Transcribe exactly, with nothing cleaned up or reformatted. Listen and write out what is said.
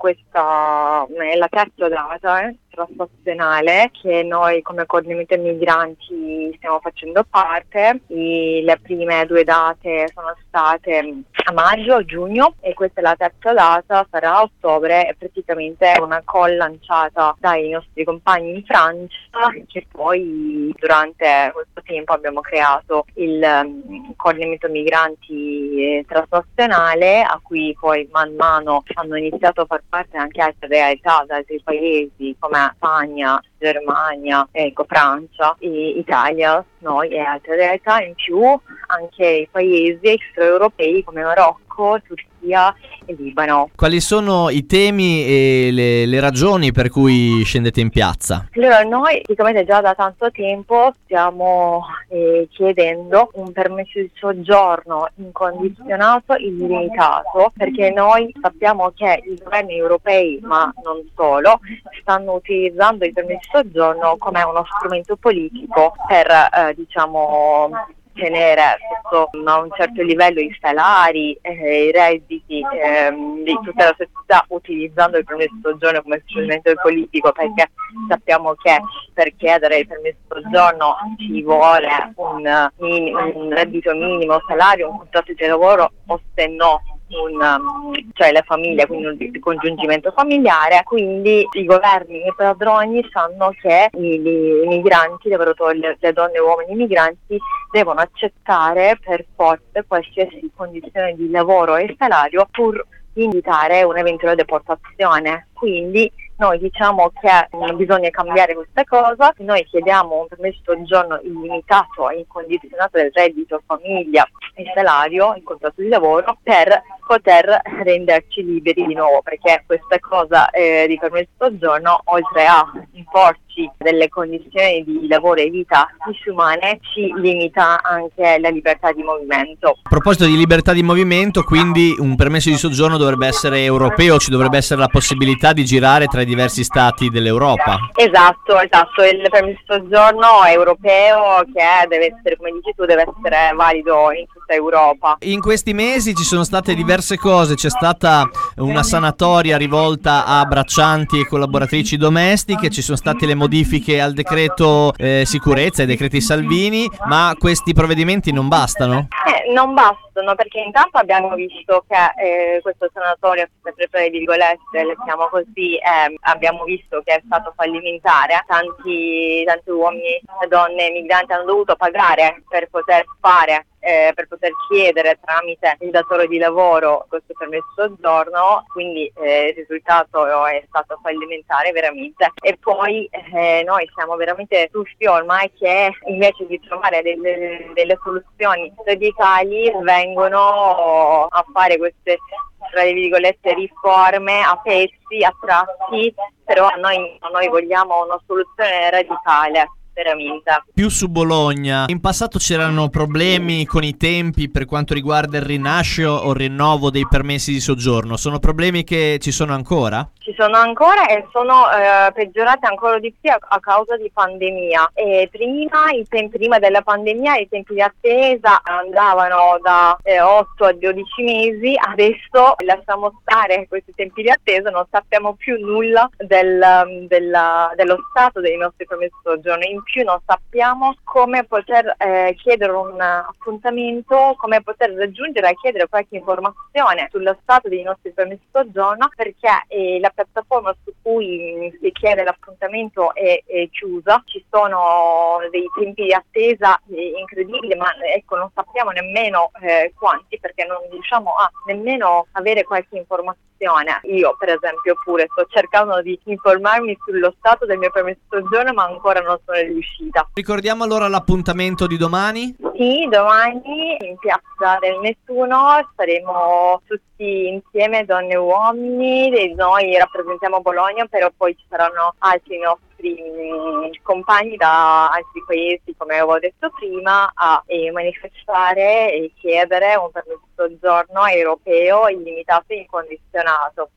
questa è la terza data eh, transnazionale che noi come coordinamento migranti stiamo facendo parte. I, le prime due date sono state a maggio, giugno, e questa è la terza data, sarà a ottobre. È praticamente una call lanciata dai nostri compagni in Francia, che poi durante questo tempo abbiamo creato il um, coordinamento migranti eh, transnazionale, a cui poi man mano hanno iniziato a far parte anche altre realtà da altri paesi come Spagna, Germania, ecco, Francia, e Italia, noi e altre realtà, in più anche i paesi extraeuropei come Marocco, Turchia e Libano. Quali sono i temi e le, le ragioni per cui scendete in piazza? Allora, noi praticamente già da tanto tempo stiamo eh, chiedendo un permesso di soggiorno incondizionato, illimitato, perché noi sappiamo che i governi europei, ma non solo, stanno utilizzando il permesso di soggiorno come uno strumento politico per, eh, diciamo, tenere sotto a un certo livello i salari, eh, i redditi ehm, di tutta la società, utilizzando il permesso di soggiorno come strumento politico, perché sappiamo che per chiedere il permesso di soggiorno ci vuole un, un reddito minimo, salario, un contratto di lavoro, o se no un, um, cioè la famiglia, quindi un ricongiungimento familiare. Quindi i governi e i padroni sanno che i, i migranti, lavoratori, le, le donne e uomini migranti devono accettare per forza qualsiasi condizione di lavoro e salario pur di evitare un'eventuale deportazione. Quindi noi diciamo che bisogna cambiare questa cosa. Noi chiediamo un permesso di soggiorno illimitato e incondizionato del reddito, famiglia e salario, il contratto di lavoro, per poter renderci liberi di nuovo, perché questa cosa eh, di permesso di soggiorno, oltre a imporci delle condizioni di lavoro e vita disumane, ci limita anche la libertà di movimento. A proposito di libertà di movimento, quindi un permesso di soggiorno dovrebbe essere europeo, ci dovrebbe essere la possibilità di girare tra i diversi stati dell'Europa. Esatto, esatto, il permesso di soggiorno europeo, che deve essere, come dici tu, deve essere valido in tutta Europa. In questi mesi ci sono state diverse cose, c'è stata una sanatoria rivolta a braccianti e collaboratrici domestiche, ci sono state le modifiche al decreto eh, sicurezza, ai decreti Salvini, ma questi provvedimenti non bastano? Eh, non bastano, perché intanto abbiamo visto che eh, questo sanatorio, sempre tra le virgolette, le chiamo così, eh, abbiamo visto che è stato fallimentare. Tanti, tanti uomini e donne migranti hanno dovuto pagare per poter fare Eh, per poter chiedere tramite il datore di lavoro questo permesso di soggiorno, quindi eh, il risultato è stato fallimentare veramente. E poi eh, noi siamo veramente stufi ormai che invece di trovare delle, delle soluzioni radicali vengono a fare queste, tra le virgolette, riforme a pezzi, a tratti, però noi, noi vogliamo una soluzione radicale. Veramente. Più su Bologna, in passato c'erano problemi con i tempi per quanto riguarda il rinascito o il rinnovo dei permessi di soggiorno, sono problemi che ci sono ancora? Ci sono ancora e sono eh, peggiorate ancora di più a, a causa di pandemia. E prima, i tempi, prima della pandemia i tempi di attesa andavano da eh, otto a dodici mesi, adesso lasciamo stare questi tempi di attesa, non sappiamo più nulla del, della, dello stato dei nostri permessi di soggiorno. In più non sappiamo come poter eh, chiedere un appuntamento, come poter raggiungere e chiedere qualche informazione sullo stato dei nostri permessi di soggiorno, perché eh, la piattaforma su cui si chiede l'appuntamento è, è chiusa. Ci sono dei tempi di attesa eh, incredibili, ma ecco, non sappiamo nemmeno eh, quanti, perché non riusciamo a nemmeno avere qualche informazione. Io per esempio pure sto cercando di informarmi sullo stato del mio permesso di soggiorno, ma ancora non sono riuscita. Ricordiamo allora l'appuntamento di domani? Sì, domani in piazza del Nettuno saremo tutti insieme, donne e uomini. Noi rappresentiamo Bologna, però poi ci saranno altri nostri mh, compagni da altri paesi, come avevo detto prima, a eh, manifestare e chiedere un permesso di soggiorno europeo illimitato e incondizionato.